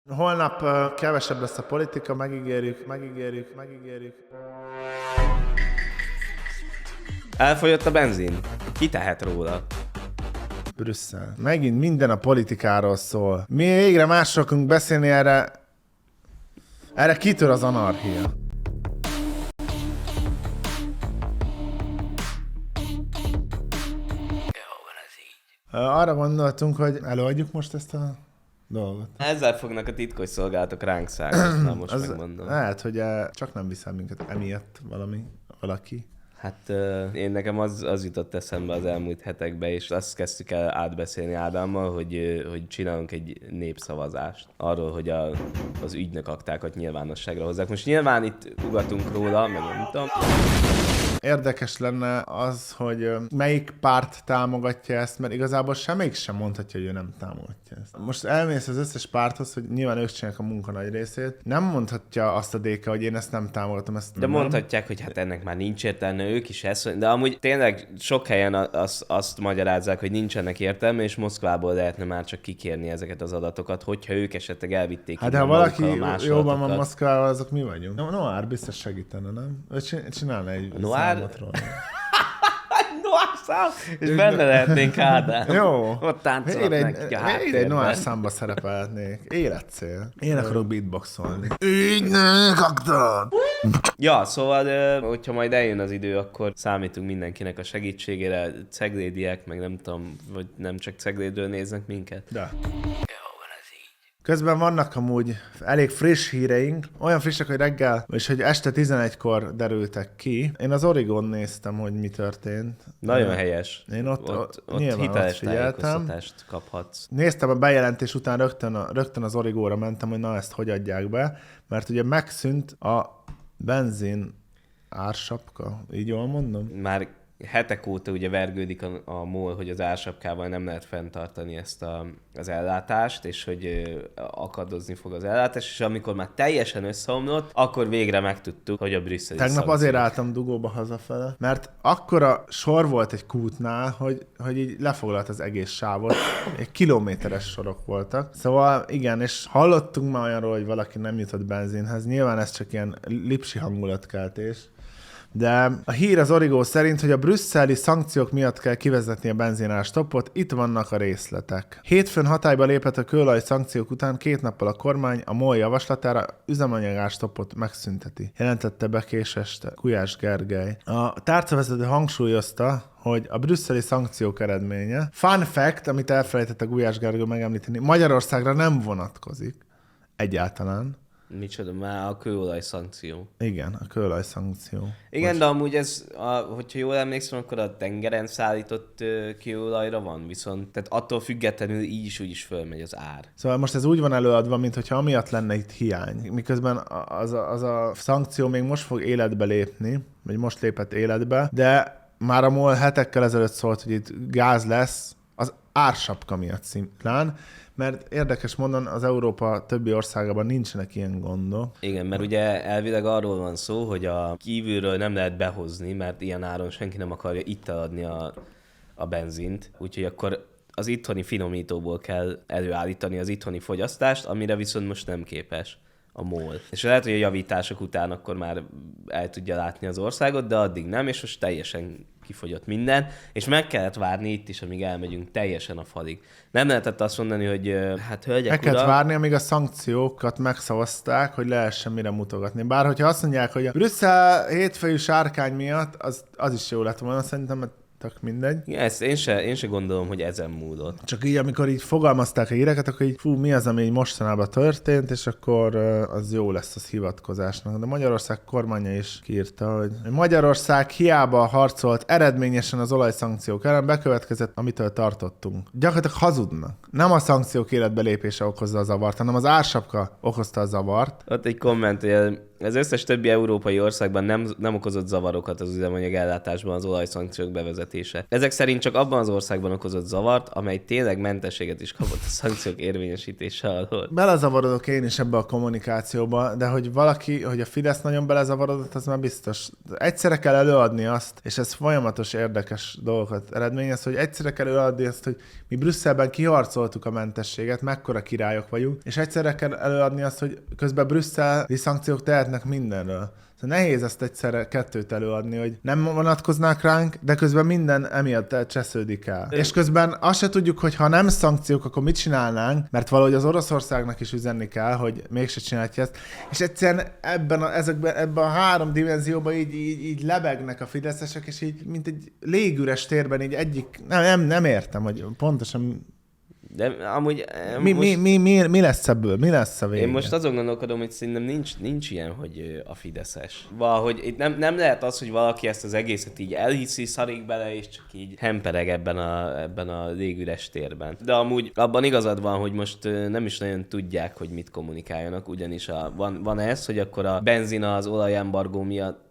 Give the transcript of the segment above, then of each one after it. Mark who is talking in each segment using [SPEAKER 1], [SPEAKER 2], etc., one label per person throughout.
[SPEAKER 1] Holnap kevesebb lesz a politika, megígérjük.
[SPEAKER 2] Elfogyott a benzin. Ki tehet róla?
[SPEAKER 1] Brüsszel. Megint minden a politikáról szól. Mi végre másról akarunk beszélni erre. Erre kitör az anarchia. Arra gondoltunk, hogy előadjuk most ezt a dolgot.
[SPEAKER 2] Ezzel fognak a titkos szolgálatok ránk szállni, na most megmondom.
[SPEAKER 1] Lehet, hogy csak nem viszel minket emiatt valaki.
[SPEAKER 2] Hát én nekem az jutott eszembe az elmúlt hetekben, és azt kezdtük el átbeszélni Ádámmal, hogy csinálunk egy népszavazást arról, hogy az ügynök aktákat nyilvánosságra hozzák. Most nyilván itt ugatunk róla, meg nem tudom.
[SPEAKER 1] Érdekes lenne az, hogy melyik párt támogatja ezt, mert igazából semmelyik sem mondhatja, hogy ő nem támogatja ezt. Most elmész az összes párthoz, hogy nyilván ők csinálják a munka nagy részét. Nem mondhatja azt a DK, hogy én ezt nem támogatom, ezt
[SPEAKER 2] De
[SPEAKER 1] nem.
[SPEAKER 2] Mondhatják, hogy hát ennek már nincs értelme, ők is ezt, de amúgy tényleg sok helyen azt magyarázzák, hogy nincsenek értelme, és Moszkvából lehetne már csak kikérni ezeket az adatokat, hogyha ők esetleg elvitték.
[SPEAKER 1] Hát ha valaki jobban van Moszkvával, azok mi vagyunk. Noár biztos segítene, nem? Ő csinálna egy számot róla.
[SPEAKER 2] Noár szám, és benne lehetnénk Ádám.
[SPEAKER 1] Jó.
[SPEAKER 2] Ott táncolhatnánk a háttérben.
[SPEAKER 1] Egy Noár számba szerepelhetnék. Életcél. Én akarok beatboxolni. Ügynök aktat!
[SPEAKER 2] Ja, szóval, hogyha majd eljön az idő, akkor számítunk mindenkinek a segítségére. Ceglédiek, meg nem tudom, vagy nem csak Ceglédről néznek minket.
[SPEAKER 1] De. Közben vannak amúgy elég friss híreink, olyan frissek, hogy reggel, és hogy este 11-kor derültek ki. Én az Origon néztem, hogy mi történt.
[SPEAKER 2] Nagyon helyes.
[SPEAKER 1] Én ott
[SPEAKER 2] hiteles
[SPEAKER 1] figyeltem.
[SPEAKER 2] tájékoztatást kaphatsz.
[SPEAKER 1] Néztem a bejelentés után, rögtön az Origóra mentem, hogy na ezt hogy adják be, mert ugye megszűnt a benzin ársapka, így jól mondom?
[SPEAKER 2] Már hetek óta ugye vergődik a MOL, hogy az ársapkával nem lehet fenntartani ezt az ellátást, és hogy akadozni fog az ellátás, és amikor már teljesen összeomlott, akkor végre megtudtuk, hogy a brüsszeli
[SPEAKER 1] Tegnap azért álltam dugóba hazafele, mert akkora sor volt egy kútnál, hogy így lefoglalt az egész sávot, egy kilométeres sorok voltak. Szóval igen, és hallottunk már olyanról, hogy valaki nem jutott benzinhez, nyilván ez csak ilyen lipsi hangulatkeltés. De a hír az Origo szerint, hogy a brüsszeli szankciók miatt kell kivezetni a benzinár stoppot, itt vannak a részletek. Hétfőn hatályba lépett a kőolaj szankciók után 2 nappal a kormány a MOL javaslatára üzemanyagár stoppot megszünteti. Jelentette be késeste Gulyás Gergely. A tárcavezető hangsúlyozta, hogy a brüsszeli szankciók eredménye. Fun fact, amit elfelejtett a Gulyás Gergely megemlíteni, Magyarországra nem vonatkozik egyáltalán.
[SPEAKER 2] Micsoda, már a kőolaj szankció.
[SPEAKER 1] Igen, a kőolaj szankció.
[SPEAKER 2] Igen, de amúgy ez, hogyha jól emlékszem, akkor a tengeren szállított kőolajra van, viszont tehát attól függetlenül így is úgy is fölmegy az ár.
[SPEAKER 1] Szóval most ez úgy van előadva, mintha amiatt lenne itt hiány. Miközben az a szankció még most fog életbe lépni, vagy most lépett életbe, de már a MOL hetekkel ezelőtt szólt, hogy itt gáz lesz az ársapka miatt szimplán, mert érdekes módon az Európa többi országában nincsenek ilyen gondok.
[SPEAKER 2] Igen, mert ugye elvileg arról van szó, hogy a kívülről nem lehet behozni, mert ilyen áron senki nem akarja itt eladni a benzint, úgyhogy akkor az itthoni finomítóból kell előállítani az itthoni fogyasztást, amire viszont most nem képes a MOL. És lehet, hogy a javítások után akkor már el tudja látni az országot, de addig nem, és most teljesen kifogyott minden, és meg kellett várni itt is, amíg elmegyünk teljesen a falig. Nem lehetett azt mondani, hogy hát hölgyek,
[SPEAKER 1] meg kellett várni, amíg a szankciókat megszavazták, hogy lehessen mire mutogatni. Bár hogyha azt mondják, hogy a Brüsszel hétfejű sárkány miatt, az is jó lett volna, szerintem tök mindegy.
[SPEAKER 2] Igen, ezt én se gondolom, hogy ezen múlott.
[SPEAKER 1] Csak így, amikor így fogalmazták a híreket, akkor így mi az, ami így mostanában történt, és akkor az jó lesz az hivatkozásnak. De Magyarország kormánya is kiírta, hogy Magyarország hiába harcolt eredményesen az olajszankciók ellen, bekövetkezett, amitől tartottunk. Gyakorlatilag hazudnak. Nem a szankciók életbe lépése okozza a zavart, hanem az ársapka okozta a zavart.
[SPEAKER 2] Ott egy komment, hogy az összes többi európai országban nem okozott zavarokat az üzemanyag ellátásban az olajszankciók bevezetése. Ezek szerint csak abban az országban okozott zavart, amely tényleg mentességet is kapott a szankciók érvényesítése alól.
[SPEAKER 1] Belezavarodok én is ebbe a kommunikációba, de hogy hogy a Fidesz nagyon belezavarodott, az már biztos. Egyszerre kell előadni azt, és ez folyamatos érdekes dolgokat eredményez, hogy egyszerre kell előadni azt, hogy mi Brüsszelben kiharcoltuk a mentességet, mekkora királyok vagyunk, és egyszerre kell előadni azt, hogy közben brüsszeli szankciók tehetnek mindenről. Szóval nehéz ezt egyszerre kettőt előadni, hogy nem vonatkoznak ránk, de közben minden emiatt csesződik el. És közben azt se tudjuk, hogy ha nem szankciók, akkor mit csinálnánk, mert valahogy az Oroszországnak is üzenni kell, hogy mégse csinálja ezt. És egyszerűen ebben a három dimenzióban így lebegnek a fideszesek, és így, mint egy légüres térben így nem értem, hogy pontosan
[SPEAKER 2] de amúgy...
[SPEAKER 1] Mi lesz ebből? Mi lesz a vége?
[SPEAKER 2] Én most azon gondolkodom, hogy szerintem nincs ilyen, hogy a fideszes. Valahogy itt nem lehet az, hogy valaki ezt az egészet így elhiszi, szarik bele, és csak így hempereg ebben a légüres térben. De amúgy abban igazad van, hogy most nem is nagyon tudják, hogy mit kommunikáljanak, ugyanis van ez, hogy akkor a benzin az olajembargó miatt...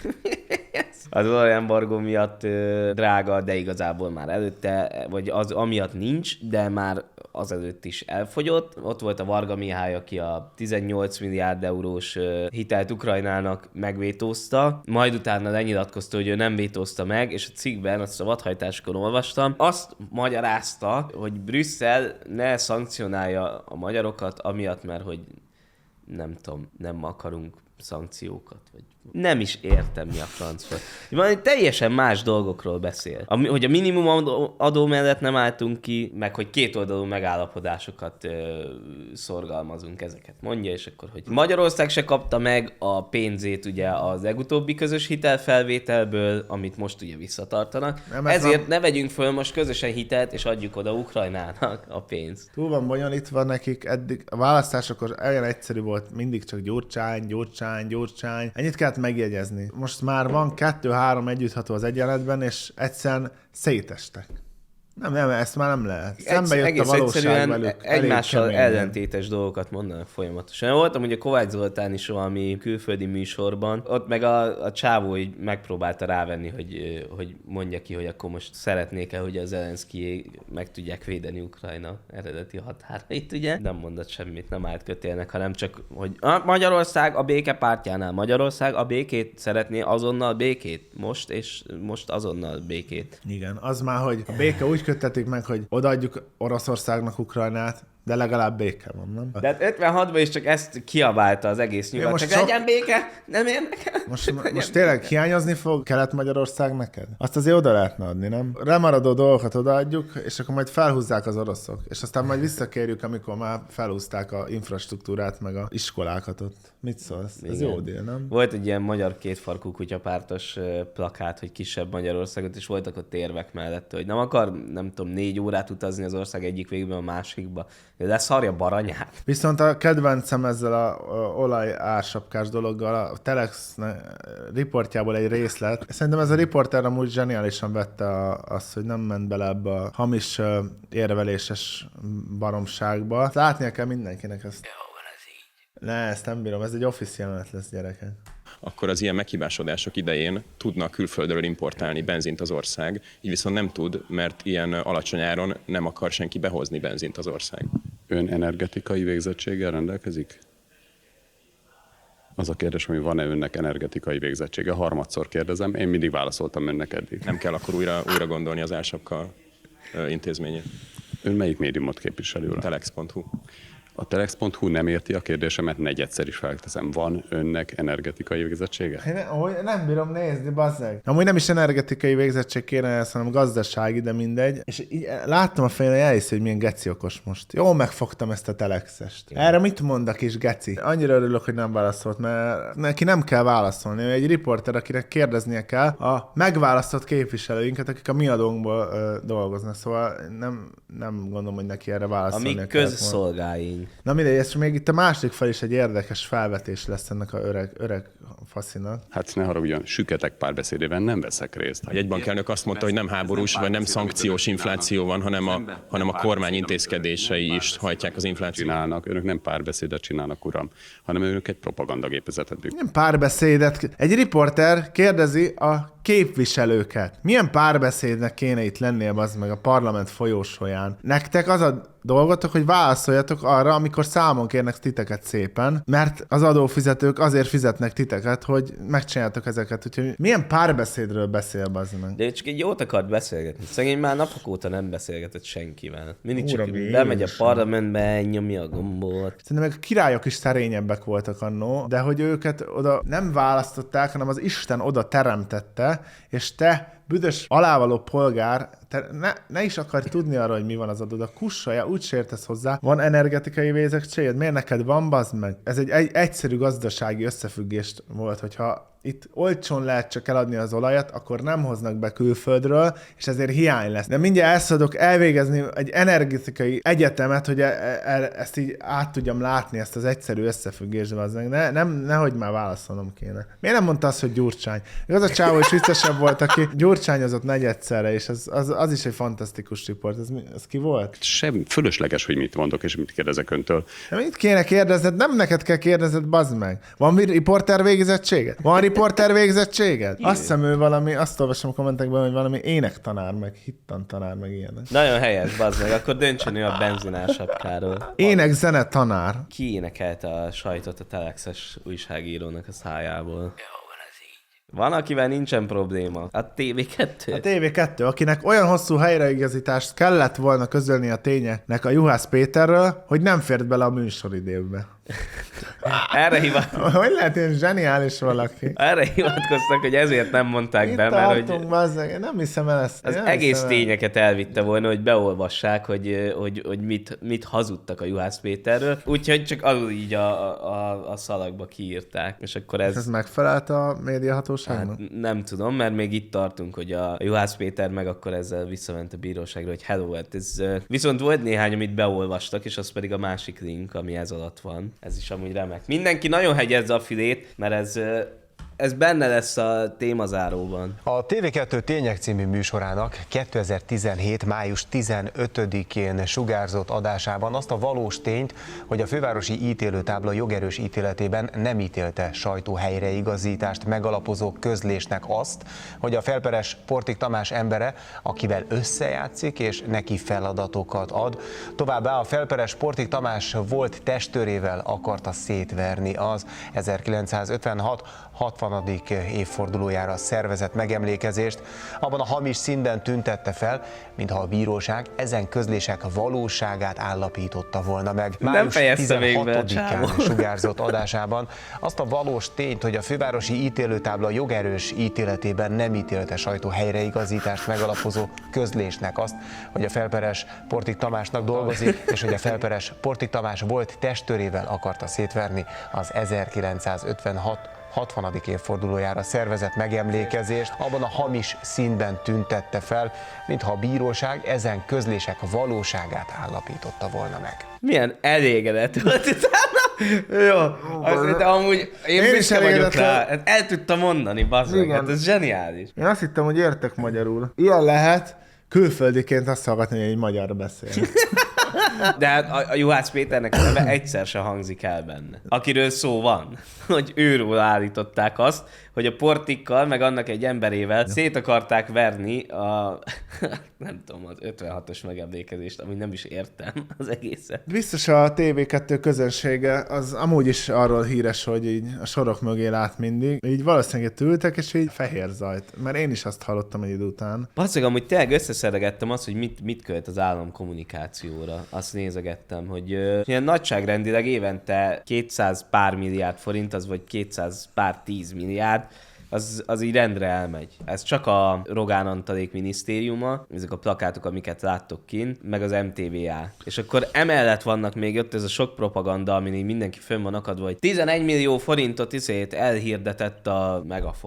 [SPEAKER 2] az olajembargó miatt drága, de igazából már előtte, vagy az amiatt nincs, de már azelőtt is elfogyott. Ott volt a Varga Mihály, aki a 18 milliárd eurós hitelt Ukrajnának megvétózta, majd utána lenyilatkozta, hogy ő nem vétózta meg, és a cikkben, azt a vadhajtáskor olvastam, azt magyarázta, hogy Brüsszel ne szankcionálja a magyarokat, amiatt, mert hogy nem tudom, nem akarunk szankciókat, vagy nem is értem, mi a francba. Valami teljesen más dolgokról beszél. Hogy a minimum adó mellett nem álltunk ki, meg hogy kétoldalú megállapodásokat szorgalmazunk, ezeket mondja, és akkor, hogy Magyarország se kapta meg a pénzét ugye az legutóbbi közös hitelfelvételből, amit most ugye visszatartanak. Ezért ne vegyünk föl most közösen hitelt, és adjuk oda Ukrajnának a pénzt.
[SPEAKER 1] Túl van bonyolítva nekik, eddig a választásokor olyan egyszerű volt, mindig csak Gyurcsány. Ennyit kellett megjegyezni. Most már van 2-3 együttható az egyenletben, és egyszerűen szétestek. Nem, ezt már nem lehet. Szembe jött a valóság velük.
[SPEAKER 2] Egymással ellentétes dolgokat mondanak folyamatosan. Voltam ugye Kovács Zoltán is valami külföldi műsorban, ott meg a csávó így megpróbálta rávenni, hogy mondja ki, hogy akkor most szeretnék-e, hogy a Zelenszky meg tudják védeni Ukrajna eredeti határait, ugye? Nem mondott semmit, nem állt kötélnek, hanem csak, hogy Magyarország a béke pártjánál. Magyarország a békét szeretné, azonnal békét. Most azonnal békét.
[SPEAKER 1] Igen, az már, hogy a béke úgy köttetik meg, hogy odaadjuk Oroszországnak Ukrajnát, de legalább béke van, nem?
[SPEAKER 2] De hát 56-ban is csak ezt kiabálta az egész nyugat. Csak legyen béke, nem érdekel.
[SPEAKER 1] Most tényleg hiányozni fog Kelet-Magyarország neked? Azt azért oda lehetne adni, nem? Lemaradó dolgokat odaadjuk, és akkor majd felhúzzák az oroszok. És aztán majd visszakérjük, amikor már felhúzták a infrastruktúrát, meg a iskolákat ott. Mit szólsz? Ez jó dél, nem?
[SPEAKER 2] Volt egy ilyen magyar kétfarkú kutyapártos plakát, hogy kisebb Magyarországot, és voltak ott érvek mellett, hogy nem akar, nem tudom, 4 órát utazni az ország egyik végben a másikba. De leszarja Baranyát.
[SPEAKER 1] Viszont a kedvencem ezzel a olaj ársapkás dologgal, a Telex riportjából egy részlet. Szerintem ez a riporter amúgy zseniálisan vette azt, hogy nem ment bele ebbe a hamis érveléses baromságba. Látnia kell mindenkinek ezt. Ne, ezt nem bírom, ez egy office jelenet lesz, gyerekek.
[SPEAKER 3] Akkor az ilyen meghibásodások idején tudna külföldről importálni benzint az ország, így viszont nem tud, mert ilyen alacsony áron nem akar senki behozni benzint az ország.
[SPEAKER 4] Ön energetikai végzettséggel rendelkezik? Az a kérdés, hogy van-e önnek energetikai végzettsége? Harmadszor kérdezem, én mindig válaszoltam önnek eddig.
[SPEAKER 3] Nem kell akkor újra gondolni az ársapka intézményét.
[SPEAKER 4] Ön melyik médiumot képviseli?
[SPEAKER 3] Telex.hu.
[SPEAKER 4] A Telex.hu nem érti a kérdésemet, negyedszer is felteszem. Van önnek energetikai végzettsége?
[SPEAKER 1] Nem bírom nézni, bazzeg. Amúgy nem is energetikai végzettség kéne, hanem gazdasági, de mindegy. És így láttam a fején, elhiszi, hogy milyen geci okos most. Jól megfogtam ezt a Telexest. Erre mit mond a kis geci? Annyira örülök, hogy nem válaszolt, mert neki nem kell válaszolni. Ő egy riporter, akinek kérdeznie kell a megválasztott képviselőinket, akik a mi adónkból dolgoznak. Szóval nem gondolom, hogy neki erre válaszolni
[SPEAKER 2] kell. A mi közszolgáink. nekünk.
[SPEAKER 1] Na mindegy, és még itt a második fel is egy érdekes felvetés lesz ennek a öreg faszinak.
[SPEAKER 4] Hát ne haragudjon, süketek párbeszédében nem veszek részt.
[SPEAKER 3] A jegybankelnök azt mondta, hogy nem háborús vagy nem szankciós infláció van, hanem a kormány intézkedései is hajtják az inflációt.
[SPEAKER 4] Csinálnak. Önök nem párbeszédet csinálnak, uram, hanem önök egy propagandagépezetet működnek.
[SPEAKER 1] Nem párbeszédet. Egy riporter kérdezi a képviselőket. Milyen párbeszédnek kéne itt lennie az meg a parlament folyósóján? Nektek az a dolgotok, hogy válaszoljatok arra, amikor számon kérnek titeket szépen, mert az adófizetők azért fizetnek titeket, hogy megcsináltok ezeket. Úgyhogy milyen párbeszédről beszél bazd meg?
[SPEAKER 2] De ő csak egy jót akart beszélgetni. Szegény már napok óta nem beszélgetett senkivel. Mindig csak
[SPEAKER 1] Uram,
[SPEAKER 2] bemegy a
[SPEAKER 1] Jézusom.
[SPEAKER 2] parlamentbe, nyomja a gombot.
[SPEAKER 1] Szerintem meg a királyok is szerényebbek voltak annó, de hogy őket oda nem választották, hanem az Isten oda teremtette, és te büdös alávaló polgár, te ne is akarj tudni arra, hogy mi van az adód. A kussolja, úgy sértesz hozzá. Van energetikai vézettséged? Miért neked van, bazd meg? Ez egy egyszerű gazdasági összefüggést volt, hogyha itt olcsón lehet csak eladni az olajat, akkor nem hoznak be külföldről, és ezért hiány lesz. De mindjárt elszadok elvégezni egy energetikai egyetemet, hogy ezt így át tudjam látni, ezt az egyszerű összefüggést, az meg. Nehogy már válaszolnom kéne. Miért nem mondta azt, hogy Gyurcsány? Az a csávó is viccesebb volt, aki gyurcsányozott negyedszerre, és az is egy fantasztikus riport. Ez ki volt?
[SPEAKER 4] Sem fölösleges, hogy mit mondok, és mit kérdezek öntől.
[SPEAKER 1] De mit kéne kérdezned? Nem neked kell kérdezned, bazd meg. Van riporter végzettséged? Van riporter végzettséged? Azt hiszem ő valami, azt olvasom a kommentekben, hogy valami énektanár, meg hittantanár, meg ilyenek.
[SPEAKER 2] Nagyon helyes, bazd meg, akkor döntsön ő a benzinársapkáról.
[SPEAKER 1] Ének-zene tanár.
[SPEAKER 2] Ki énekelte a sajtot a telexes újságírónak a szájából? Van, akivel nincsen probléma. A TV2.
[SPEAKER 1] A TV2, akinek olyan hosszú helyreigazítást kellett volna közölni a tényeknek a Juhász Péterről, hogy nem fért bele a műsoridőbe. Hogy lehet ilyen zseniális valaki?
[SPEAKER 2] Erre hivatkoztak, hogy ezért nem mondták
[SPEAKER 1] Itt
[SPEAKER 2] be, mert
[SPEAKER 1] tartunk,
[SPEAKER 2] hogy
[SPEAKER 1] bazzeg. Nem hiszem el ezt.
[SPEAKER 2] az
[SPEAKER 1] Nem
[SPEAKER 2] egész
[SPEAKER 1] hiszem el.
[SPEAKER 2] tényeket elvitte volna, hogy beolvassák, hogy mit hazudtak a Juhász Péterről. Úgyhogy csak alul így a szalagba kiírták. És akkor
[SPEAKER 1] Ez megfelelt a médiahatóságnak?
[SPEAKER 2] Hát nem tudom, mert még itt tartunk, hogy a Juhász Péter meg akkor ezzel visszament a bíróságra, hogy hello, hát ez... Viszont volt néhány, amit beolvastak, és az pedig a másik link, ami ez alatt van. Ez is amúgy remek. Mindenki nagyon hegyezze a filét, mert ez benne lesz a témazáróban.
[SPEAKER 5] A TV2 Tények című műsorának 2017. május 15-én sugárzott adásában azt a valós tényt, hogy a fővárosi ítélőtábla jogerős ítéletében nem ítélte sajtó helyreigazítást megalapozó közlésnek azt, hogy a felperes Portik Tamás embere, akivel összejátszik és neki feladatokat ad, továbbá a felperes Portik Tamás volt testőrével akarta szétverni az 1956 60. évfordulójára szervezett megemlékezést, abban a hamis színben tüntette fel, mintha a bíróság ezen közlések valóságát állapította volna meg. Május 16-án sugárzott adásában azt a valós tényt, hogy a fővárosi ítélőtábla jogerős ítéletében nem ítélte sajtó helyreigazítást megalapozó közlésnek azt, hogy a felperes Portik Tamásnak dolgozik, és hogy a felperes Portik Tamás volt testőrével akarta szétverni az 1956 60. évfordulójára szervezett megemlékezést, abban a hamis színben tüntette fel, mintha a bíróság ezen közlések valóságát állapította volna meg.
[SPEAKER 2] Milyen elégedett volt utána. Jó, azért amúgy én büszke vagyok rá. El tudtam mondani, bazzeg, hát ez zseniális.
[SPEAKER 1] Én azt hittem, hogy értek magyarul. Ilyen lehet külföldiként azt hallgatni, hogy egy magyar beszél.
[SPEAKER 2] De hát a Juhász Péternek a neve egyszer se hangzik el benne. Akiről szó van, hogy őről állították azt, hogy a Portikkal, meg annak egy emberével szét akarták verni a, nem tudom, az 56-os megemlékezést, amit nem is értem az egészet.
[SPEAKER 1] Biztos a TV2 közönsége az amúgy is arról híres, hogy így a sorok mögé lát mindig. Így valószínűleg itt ültek, és így fehér zajt. Mert én is azt hallottam egy idő után.
[SPEAKER 2] Basszeg, amúgy tényleg összeszedegettem azt, hogy mit költ az állam kommunikációra. Azt nézegettem, hogy ilyen nagyságrendileg évente 200 pár milliárd forint, az vagy 200 pár 10 milliárd, az így rendre elmegy. Ez csak a Rogán Antalék minisztériuma, ezek a plakátok, amiket láttok kint, meg az MTVA. És akkor emellett vannak még ott ez a sok propaganda, amin így mindenki fönn van akadva, hogy 11 millió forintot elhirdetett a Megafon.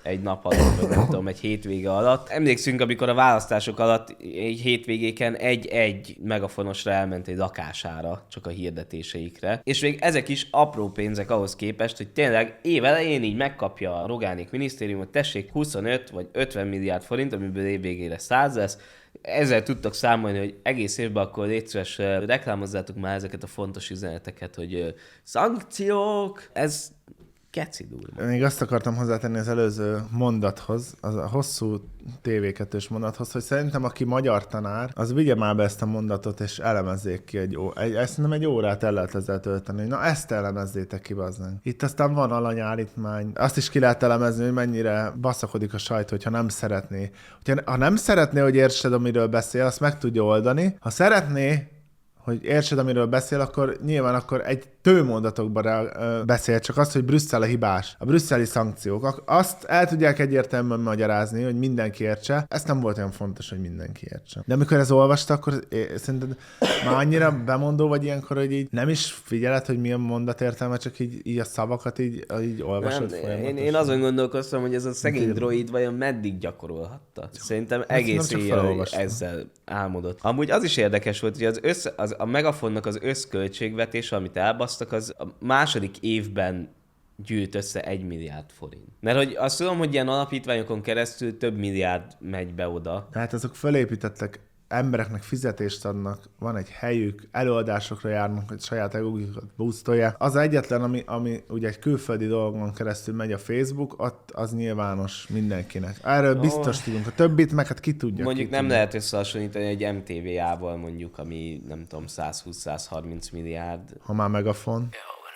[SPEAKER 2] egy nap alatt, vagy nem tudom, egy hétvége alatt. Emlékszünk, amikor a választások alatt egy hétvégéken egy megafonosra elment egy lakására, csak a hirdetéseikre. És még ezek is apró pénzek ahhoz képest, hogy tényleg évelején így megkapja a Rogánik minisztériumot, tessék 25 vagy 50 milliárd forint, amiből évvégére 100 lesz. Ezzel tudtak számolni, hogy egész évben akkor légy szíves, reklámozzátok már ezeket a fontos üzeneteket, hogy szankciók, ez keci durva.
[SPEAKER 1] Még azt akartam hozzátenni az előző mondathoz, az a hosszú TV2-s mondathoz, hogy szerintem aki magyar tanár, az vigye már be ezt a mondatot, és elemezzék ki ezt nem egy órát el lehet ezzel tölteni, hogy na ezt elemezzétek ki, bazdmeg. Itt aztán van alanyállítmány. Azt is ki lehet elemezni, hogy mennyire baszakodik a sajtó, hogyha nem szeretné. Ha nem szeretné, hogy értsed, amiről beszél, azt meg tudja oldani. Ha szeretné, hogy értsed, amiről beszél, akkor nyilván akkor egy tőmondatokban beszél, csak azt, hogy Brüsszel a hibás, a brüsszeli szankciók. Azt el tudják egyértelműen magyarázni, hogy mindenki értse. Ez nem volt olyan fontos, hogy mindenki értse. De amikor ez olvasta, akkor szerinted már annyira bemondó vagy ilyenkor, hogy így nem is figyeled, hogy milyen mondat értelme, csak így a szavakat így olvasod folyamatosan.
[SPEAKER 2] Én azon gondolkoztam, hogy ez a szegény droid vajon meddig gyakorolhatta. Szerintem egész éjjel ezzel álmodott. Amúgy az is érdekes volt, hogy a Megafonnak az összköltségvetése, amit elbasztak, az a második évben gyűjt össze 1 milliárd forint. Mert hogy azt tudom, hogy ilyen alapítványokon keresztül több milliárd megy be oda.
[SPEAKER 1] Tehát azok fölépítettek, embereknek fizetést adnak, van egy helyük, előadásokra járnak, hogy saját egokat boostolják. Az egyetlen, ami ugye egy külföldi dolgon keresztül megy a Facebook, ott az nyilvános mindenkinek. Erről biztos tudunk. A többit meg hát ki tudja.
[SPEAKER 2] Mondjuk nem lehet összehasonlítani egy MTV-ával mondjuk, ami nem tudom 120-130 milliárd.
[SPEAKER 1] Ha már Megafon.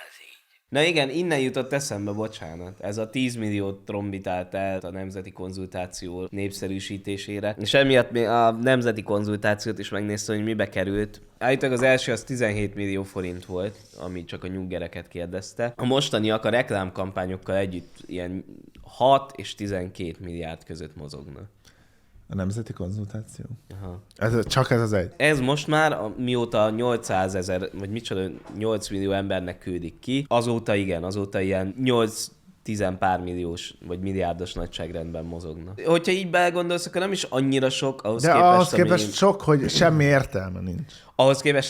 [SPEAKER 2] Na igen, innen jutott eszembe, bocsánat. Ez a 10 milliót trombitált el a nemzeti konzultáció népszerűsítésére. És emiatt a nemzeti konzultációt is megnéztem, hogy mibe került. Állítólag az első az 17 millió forint volt, ami csak a nyuggereket kérdezte. A mostaniak a reklámkampányokkal együtt ilyen 6 és 12 milliárd között mozogna.
[SPEAKER 1] A nemzeti konzultáció?
[SPEAKER 2] Aha.
[SPEAKER 1] Csak ez az egy?
[SPEAKER 2] Ez most már, mióta 800 000, vagy micsoda, 8 millió embernek küldik ki, azóta ilyen 8-10 pár milliós, vagy milliárdos nagyságrendben mozognak. Hogyha így belegondolsz, akkor nem is annyira sok,
[SPEAKER 1] ahhoz képest sok, hogy semmi értelme nincs.
[SPEAKER 2] Ahhoz képest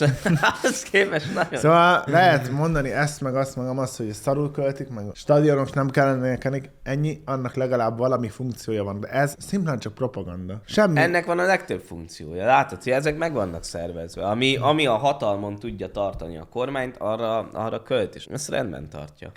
[SPEAKER 2] nagyon.
[SPEAKER 1] Szóval lehet mondani ezt, meg azt, meg azt, hogy szarul költik, meg a stadionok nem kellene ennyi, annak legalább valami funkciója van, de ez szimplán csak propaganda. Semmi.
[SPEAKER 2] Ennek van a legtöbb funkciója. Látod, hogy ezek meg vannak szervezve. Ami a hatalmon tudja tartani a kormányt, arra költ, és ezt rendben tartja.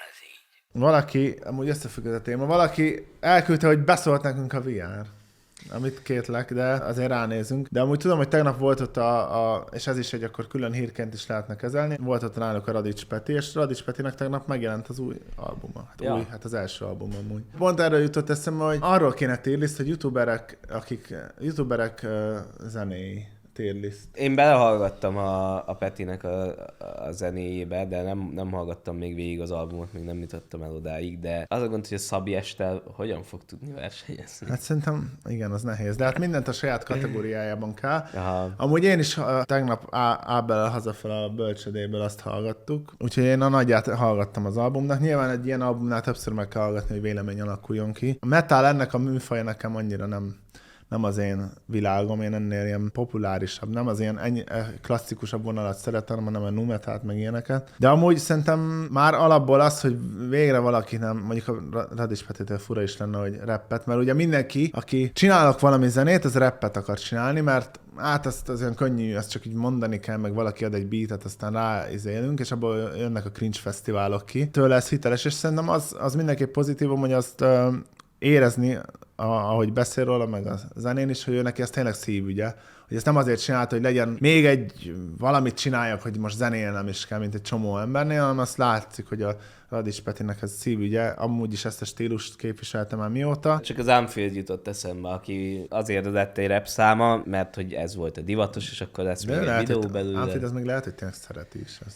[SPEAKER 1] Valaki, amúgy összefügg a téma, valaki elküldte, hogy beszólt nekünk a VR. Amit kétlek, de azért ránézünk. De amúgy tudom, hogy tegnap volt ott és ez is egy akkor külön hírként is lehetne kezelni, volt ott náluk a Radics Peti, és Radics Petinek tegnap megjelent az új albuma. Hát az első album amúgy. Pont erről jutott eszembe, hogy arról kéne térliszt, hogy youtuberek zenéi térliszt.
[SPEAKER 2] Én belehallgattam a Petinek a zenéjébe, de nem hallgattam még végig az albumot, még nem jutottam el odáig, de az a gond, hogy a Szabi Estel hogyan fog tudni versenyezni?
[SPEAKER 1] Hát szerintem igen, az nehéz, de hát mindent a saját kategóriájában kell.
[SPEAKER 2] Aha.
[SPEAKER 1] Amúgy én is tegnap Ábel hazafel a bölcsödéből azt hallgattuk, úgyhogy én a nagyját hallgattam az albumnak. Nyilván egy ilyen albumnál többször meg kell hallgatni, hogy vélemény alakuljon ki. A metal ennek a műfaja nekem annyira nem az én világom, én ennél ilyen populárisabb, nem az ilyen klasszikusabb vonalat szeretem, hanem a nu metalt, meg ilyeneket. De amúgy szerintem már alapból az, hogy végre valaki nem, mondjuk a Radics Petitől fura is lenne, hogy rappet, mert ugye mindenki, aki csinálok valami zenét, az rappet akar csinálni, mert hát az olyan könnyű, azt csak így mondani kell, meg valaki ad egy beatet, aztán ráizélünk, és abból jönnek a cringe fesztiválok ki. Tőle ez hiteles, és szerintem az mindenképp pozitívum, hogy azt érezni, ahogy beszél róla, meg a zenén is, hogy ő neki ez tényleg szívügye. Hogy ezt nem azért csinálta, hogy legyen még egy valamit csináljak, hogy most zenélnem is kell, mint egy csomó embernél, hanem azt látszik, hogy a Radics Petinek ez szívügye. Amúgy is ezt a stílust képviselte már mióta.
[SPEAKER 2] Csak az Unfield jutott eszembe, aki azért adott egy rap száma, mert hogy ez volt a divatos, és akkor lesz még egy videó belőle.
[SPEAKER 1] Unfield az még lehet, hogy tényleg szereti is ezt.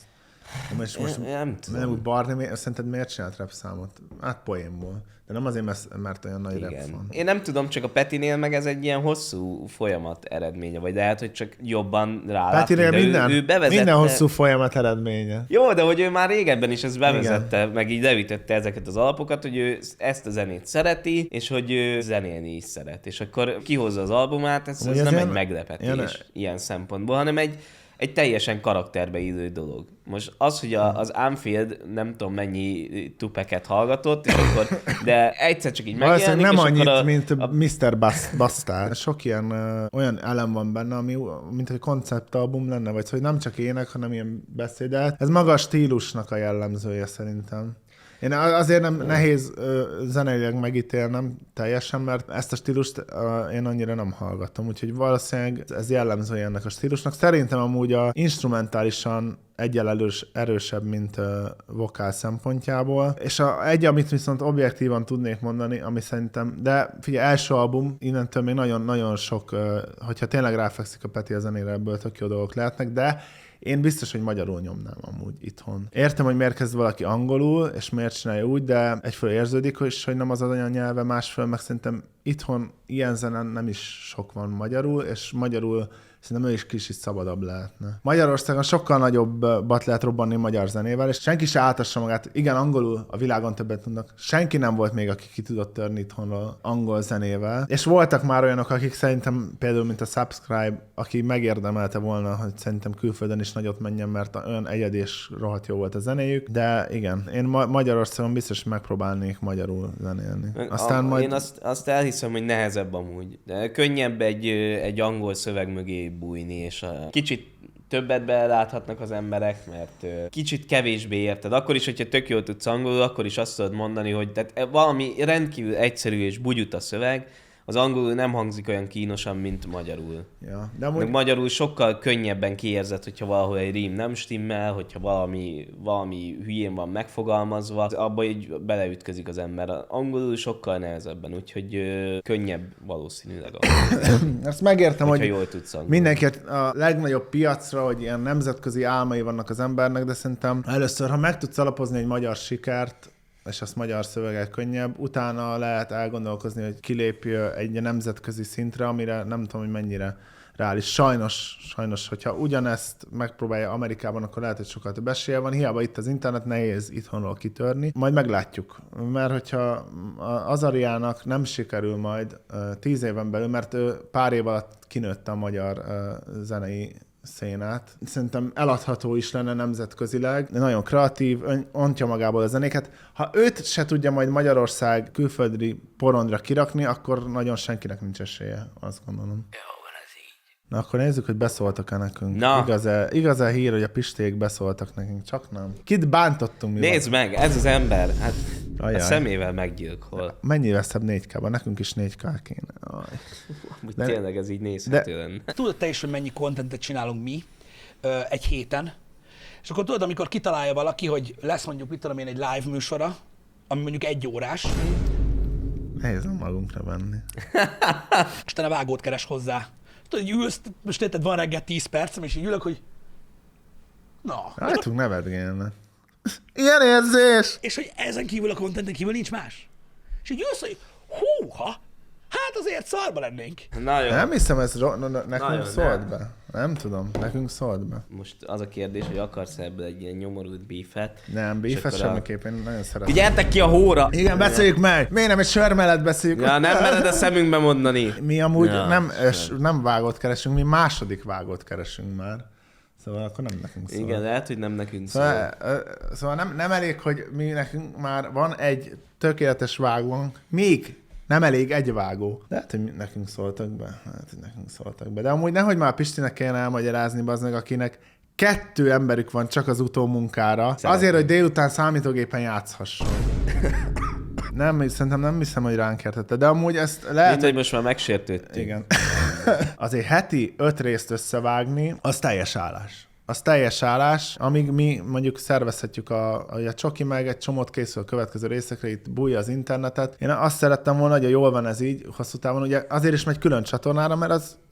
[SPEAKER 1] Most
[SPEAKER 2] nem tudom.
[SPEAKER 1] nem úgy Barney, szerinted miért csinált rap számot? Hát poénból. De nem azért, mert olyan nagy rap van.
[SPEAKER 2] Én nem tudom, csak a Petinél meg ez egy ilyen hosszú folyamat eredménye, vagy lehet, hogy csak jobban rálátni.
[SPEAKER 1] Petinél
[SPEAKER 2] ő bevezette...
[SPEAKER 1] minden hosszú folyamat eredménye.
[SPEAKER 2] Jó, de hogy ő már régebben is ezt bevezette, igen. Meg így levitette ezeket az alapokat, hogy ő ezt a zenét szereti, és hogy ő zenélni is szeret. És akkor kihozza az albumát, ez nem egy meglepetés ilyen szempontból, hanem egy teljesen karakterbe illő dolog. Most az, hogy az Anfield nem tudom mennyi Tupeket hallgatott, és akkor, de egyszer csak így megjelenik,
[SPEAKER 1] nem
[SPEAKER 2] és
[SPEAKER 1] annyit,
[SPEAKER 2] akkor
[SPEAKER 1] mint Mr. Bastard. Sok ilyen olyan elem van benne, ami mint egy konceptalbum lenne, vagy hogy nem csak ének, hanem ilyen beszédet. Ez maga a stílusnak a jellemzője szerintem. Én azért nem nehéz zeneileg megítélnem teljesen, mert ezt a stílust én annyira nem hallgatom, úgyhogy valószínűleg ez jellemzője ennek a stílusnak. Szerintem amúgy instrumentálisan egyel erősebb, mint vokál szempontjából. És egy, amit viszont objektívan tudnék mondani, ami szerintem, de figyelj, első album, innentől még nagyon-nagyon sok, hogyha tényleg ráfekszik a Peti a zenére, ebből tök jó dolgok lehetnek, de én biztos, hogy magyarul nyomnám amúgy itthon. Értem, hogy miért kezd valaki angolul, és miért csinálja úgy, de egyfelől érződik, hogy nem az anyanyelve, másfelől meg szerintem itthon ilyen zenen nem is sok van magyarul, és magyarul szerintem ő is kicsit szabadabb lehetne. Magyarországon sokkal nagyobbat lehet robbanni magyar zenével, és senki se átassa magát. Igen, angolul a világon többet tudnak. Senki nem volt még, aki ki tudott törni itthonról angol zenével. És voltak már olyanok, akik szerintem például, mint a Subscribe, aki megérdemelte volna, hogy szerintem külföldön is nagyot menjen, mert olyan egyedi és rohadt jó volt a zenéjük. De igen, én Magyarországon biztos megpróbálnék magyarul zenélni. Aztán
[SPEAKER 2] én azt elhiszem, hogy nehezebb amúgy. De könnyebb egy angol szöveg mögé bújni, és kicsit többet beláthatnak az emberek, mert kicsit kevésbé érted. Akkor is, hogyha tök jól tudsz angolul, akkor is azt tudod mondani, hogy tehát valami rendkívül egyszerű és bugyuta szöveg, az angolul nem hangzik olyan kínosan, mint magyarul.
[SPEAKER 1] Ja, de amúgy...
[SPEAKER 2] magyarul sokkal könnyebben kiérzed, hogyha valahol egy rím nem stimmel, hogyha valami hülyén van megfogalmazva, abba így beleütközik az ember. Angolul sokkal nehezebben, úgyhogy könnyebb valószínűleg.
[SPEAKER 1] Ezt megértem, hogy
[SPEAKER 2] jól tudsz
[SPEAKER 1] mindenki a legnagyobb piacra, hogy ilyen nemzetközi álmai vannak az embernek, de szerintem először, ha meg tudsz alapozni egy magyar sikert, és azt magyar szöveggel könnyebb, utána lehet elgondolkozni, hogy kilépj egy nemzetközi szintre, amire nem tudom, hogy mennyire reális. Sajnos, hogyha ugyanezt megpróbálja Amerikában, akkor lehet, hogy sokkal több esélye van. Hiába itt az internet, nehéz itthonról kitörni. Majd meglátjuk. Mert hogyha Azariának nem sikerül majd 10 éven belül, mert ő pár év alatt kinőtte a magyar zenei szénát. Szerintem eladható is lenne nemzetközileg, de nagyon kreatív, ontja magából a zenéket. Ha őt se tudja majd Magyarország külföldi porondra kirakni, akkor nagyon senkinek nincs esélye, azt gondolom. Na akkor nézzük, hogy beszóltak-e nekünk. Igaz-e hír, hogy a pisték beszóltak nekünk? Csak nem. Kit bántottunk mi?
[SPEAKER 2] Nézd meg, ez az ember, hát a szemével meggyilkol.
[SPEAKER 1] Mennyi veszebb 4K-ban? Nekünk is 4K kéne.
[SPEAKER 2] Tényleg ez így nézhető lenne.
[SPEAKER 6] Tudod te is, hogy mennyi contentet csinálunk mi egy héten, és akkor tudod, amikor kitalálja valaki, hogy lesz mondjuk, mit tudom én, egy live műsora, ami mondjuk 1 órás.
[SPEAKER 1] Nehéz magunkra venni.
[SPEAKER 6] És te vágót keres hozzá. Tudod, hogy ülsz, most érted, van reggel 10 percem, és így ülök, hogy na.
[SPEAKER 1] Rájtunk nevetgélni. Ilyen érzés!
[SPEAKER 6] És hogy ezen kívül a contenten kívül nincs más. És így ülsz, hogy húha, hát azért szarba lennénk.
[SPEAKER 1] Nem hiszem, ez nekünk szólt be. Nem tudom, nekünk szólt be.
[SPEAKER 2] Most az a kérdés, hogy akarsz ebből egy ilyen nyomorult beefet.
[SPEAKER 1] Nem, beefet semmiképpen, én nagyon szeretem.
[SPEAKER 2] Gyertek ki a hóra!
[SPEAKER 1] Igen, beszéljük meg! Miért nem egy sör mellett beszéljük?
[SPEAKER 2] Ja, nem mered a szemünkbe mondani.
[SPEAKER 1] Mi amúgy nem vágót keresünk, mi második vágót keresünk már. Szóval akkor nem nekünk szól.
[SPEAKER 2] Igen, lehet, hogy nem nekünk szól.
[SPEAKER 1] Szóval nem elég, hogy mi nekünk már van egy tökéletes vágónk, még nem elég egy vágó. Lehet, hogy nekünk szóltak be. De amúgy nehogy már Pistinek kellene elmagyarázni, bazdmeg, akinek 2 emberük van csak az utómunkára. Azért, hogy délután számítógépen játszhasson. Szerintem nem hiszem, hogy ránk értette. De amúgy ezt lehet...
[SPEAKER 2] Mint, hogy most már megsértődtünk.
[SPEAKER 1] Igen. Azért heti 5 részt összevágni, az teljes állás, amíg mi mondjuk szervezhetjük a csoki meg, egy csomót készül a következő részekre, itt bújja az internetet. Én azt szerettem volna, hogy jól van ez így hosszú távon, ugye azért is megy külön csatornára, mert az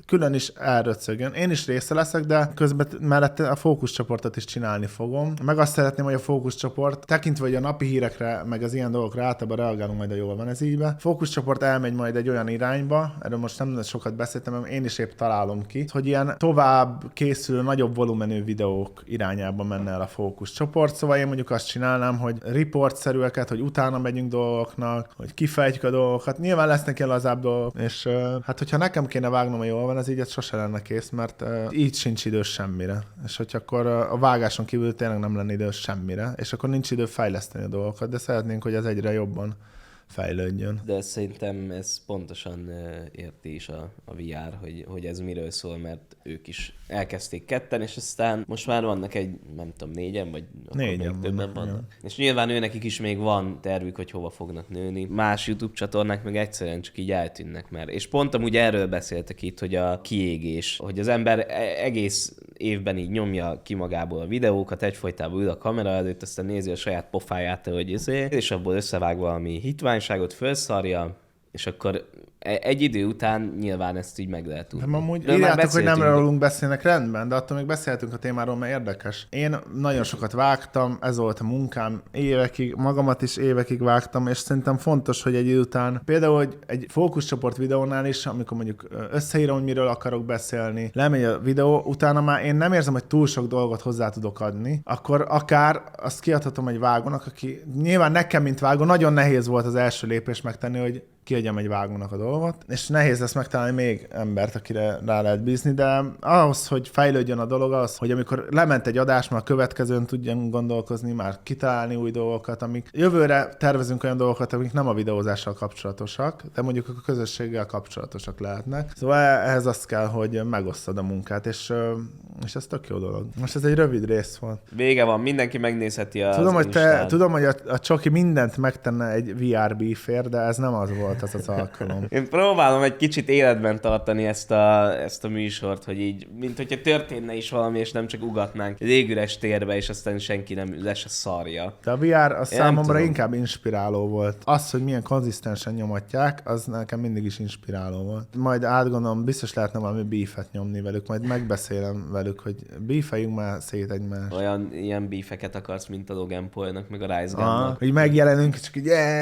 [SPEAKER 1] külön is elröcögjön. Én is része leszek, de közben mellette a fókuszcsoportot is csinálni fogom. Meg azt szeretném, hogy a fókuszcsoport, tekintve, hogy a napi hírekre, meg az ilyen dolgokra általában reagálunk majd, a jól van ez ígybe. Fókuszcsoport elmegy majd egy olyan irányba, erről most nem sokat beszéltem, mert én is épp találom ki, hogy ilyen tovább készülő, nagyobb volumenű videók irányába menne el a fókuszcsoport. Szóval én mondjuk azt csinálnám, hogy riportszerűeket, hogy utána megyünk dolgoknak, hogy kifejtjük a dolgokat. Nyilván lesznek ilyen lazább dolgok, és hát hogyha nekem kéne vágnom, hogy jól van, az így sose lenne kész, mert így sincs idő semmire. És hogy akkor a vágáson kívül tényleg nem lenne idő semmire, és akkor nincs idő fejleszteni a dolgokat, de szeretnénk, hogy ez egyre jobban fejlődjön.
[SPEAKER 2] De szerintem ez pontosan érti is a VR, hogy ez miről szól, mert ők is elkezdték ketten, és aztán most már vannak nem tudom, 4-en, vagy
[SPEAKER 1] négyen
[SPEAKER 2] többen vannak. És nyilván nekik is még van tervük, hogy hova fognak nőni. Más YouTube csatornák meg egyszerűen csak így eltűnnek már. És pont amúgy erről beszéltek itt, hogy a kiégés, hogy az ember egész évben így nyomja ki magából a videókat, egyfolytában ül a kamera előtt, aztán nézi a saját pofáját, és abból összevág valami hitványságot, felszarja, és akkor egy idő után nyilván ezt így meg lehet tudni.
[SPEAKER 1] De amúgy írjátok, hogy nem rólunk beszélnek, rendben, de attól még beszélhetünk a témáról, mert érdekes. Én nagyon sokat vágtam, ez volt a munkám évekig, magamat is évekig vágtam, és szerintem fontos, hogy egy idő után, például, hogy egy fókuszcsoport videónál is, amikor mondjuk összeírom, hogy miről akarok beszélni, lemegy a videó, utána már én nem érzem, hogy túl sok dolgot hozzá tudok adni, akkor akár azt kiadhatom egy vágónak, aki nyilván nekem, mint vágó, nagyon nehéz volt az első lépés megtenni, hogy kiadjam egy vágónak a dolgot, és nehéz lesz megtalálni még embert, akire rá lehet bízni, de ahhoz, hogy fejlődjön a dolog, az, hogy amikor lement egy adás, már a következőn tudjunk gondolkozni, már kitalálni új dolgokat, amik jövőre tervezünk olyan dolgokat, amik nem a videózással kapcsolatosak, de mondjuk a közösséggel kapcsolatosak lehetnek. Szóval ehhez azt kell, hogy megosztad a munkát, és ez tök jó dolog. Most ez egy rövid rész volt.
[SPEAKER 2] Vége van, mindenki megnézheti az
[SPEAKER 1] Tudom, hogy a Csoki mindent megtenne egy VR beefért, de ez nem az volt az alkalom.
[SPEAKER 2] Én próbálom egy kicsit életben tartani ezt a műsort, hogy így, mint hogyha történne is valami, és nem csak ugatnánk egy égüres térbe, és aztán senki nem lesz a szarja.
[SPEAKER 1] De a VR az számomra inkább inspiráló volt. Az, hogy milyen konzisztensen nyomatják, az nekem mindig is inspiráló volt. Majd átgondolom, biztos lehetne valami beefet nyomni velük, majd megbeszélem velük, hogy beefeljünk már szét egymást.
[SPEAKER 2] Olyan ilyen beefeket akarsz, mint a Logan Paulnak, meg a Rise Gunnak.
[SPEAKER 1] Hogy megjelenünk, csak így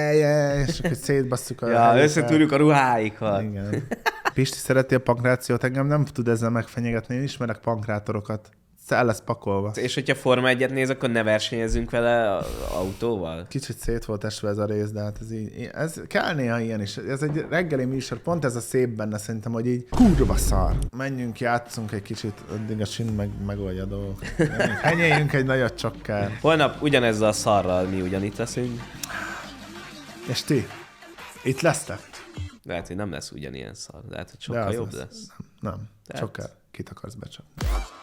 [SPEAKER 1] és akkor szétbasszuk a...
[SPEAKER 2] Ja, összetűrjük a ruháikat.
[SPEAKER 1] Igen. Pisti szereti a pankrációt, engem nem tud ezzel megfenyegetni, én ismerek pankrátorokat. El lesz pakolva.
[SPEAKER 2] És hogyha Forma 1-et néz, akkor ne versenyezzünk vele autóval?
[SPEAKER 1] Kicsit szét volt esve ez a rész, de hát ez kell néha ilyen is. Ez egy reggeli műsor, pont ez a szép benne szerintem, hogy így kurva szar. Menjünk, játszunk egy kicsit, addig a Sin megoldja a dolgokat. Henyeljünk egy nagyot csokkár.
[SPEAKER 2] Holnap ugyanezzel a szarral mi ugyanitt leszünk.
[SPEAKER 1] És ti? Itt lesztek?
[SPEAKER 2] Lehet, hogy nem lesz ugyanilyen szar. Lehet, hogy sokkal jobb lesz.
[SPEAKER 1] Nem. Csokkár. Kit akarsz becsapni?